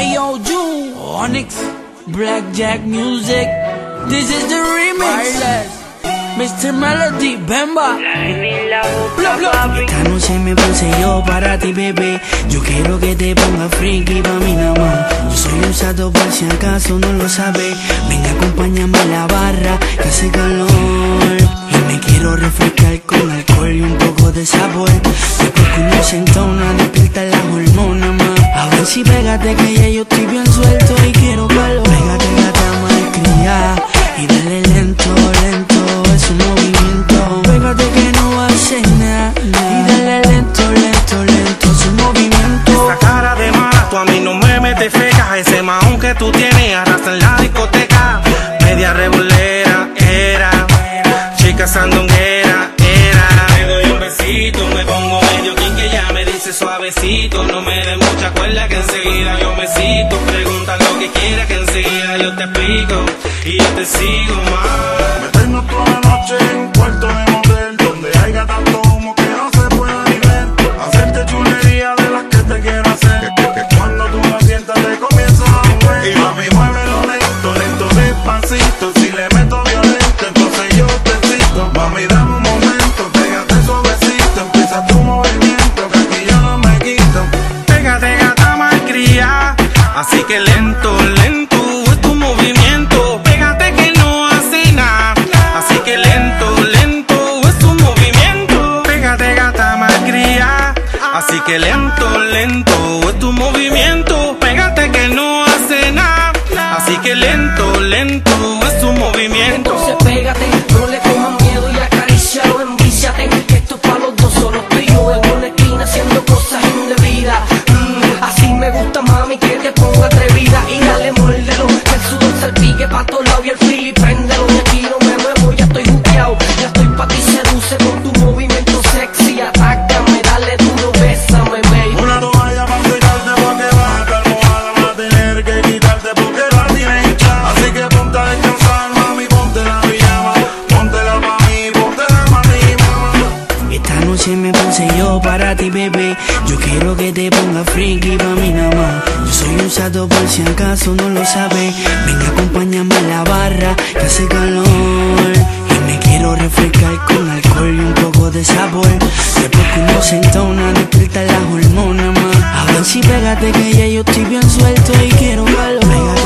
Ayo, Ju, Onyx, Blackjack Music. This is the remix. Mr. Melody, Bemba. Esta noche me puse yo para ti, bebé. Yo quiero que te ponga friki pa' mí nada más. Yo soy usado por si acaso no lo sabes. Ven, acompáñame a la barra que hace calor. Y me quiero refrescar con alcohol y un poco de sabor. Después que uno se entona, despierta las hormonas más. A ver si pégate que ya yo estoy bien suelto y quiero calor. Pégate gata malcriada y dale lento, lento. Es un movimiento, pégate que no hace nada. Y dale lento, lento, lento, es un movimiento. Esa cara de mala, tú a mí no me metes feca. Ese mahón que tú tienes arrastra en la discoteca. Media revolera, era chica sandunguera, era. Me doy un besito, me pongo medio que ya me dice suavecito. No me des mucha cuerda que enseguida yo me cito. Pregunta lo que quieras que enseguida yo te explico. Y yo te sigo más. Meternos toda la noche en un cuarto de motel, donde haya tanto humo que no se pueda ni ver. Hacerte chulería de las que te quiero hacer. Que cuando tú me sientas te comienzas a mover. Y mami, muévelo lento, lento, despacito. Si le meto violento, entonces yo te cito. Mami, dame un momento, pégate suavecito. Empieza tu movimiento, que aquí yo no me quito. Pégate gata malcria, así que lento, lento es tu movimiento. Pégate que no hace nada, así que lento, lento es tu movimiento. Pégate gata malcria, así que lento, lento es tu movimiento. Pégate que no hace nada, así que lento, lento es tu movimiento. Entonces pégate, no le cojas miedo y acarícialo, envíciate. Que esto es pa' los dos, solo tú y yo en una esquina haciendo cosas indebidas. Así me gusta, mami, que te ponga atrevida. Y dale, muérdelo, que el sudor salpique pa' todos lados y el fili préndelo. Y aquí no me muevo, ya estoy juqueado. Ya estoy pa' ti, seduce con tu movimiento sexy. Atácame, dale duro, bésame, baby. Una toalla para secarte porque vas a estar mojada. Vas a tener que quitarte porque la tienes hinchada. Así que ponte a descansar, mami, ponte la pijama. Póntela pa' mí, póntela pa' ti, mamá. Esta noche me puse yo para ti, bebé. Yo quiero que te ponga friki pa' mí nada más. Yo soy usado por si acaso no lo sabes. Ven, acompáñame a la barra que hace calor. Y me quiero refrescar con alcohol y un poco de sabor. Después que uno se entona, despierta las hormonas más. A ver si pégate que ya yo estoy bien suelto y quiero calor.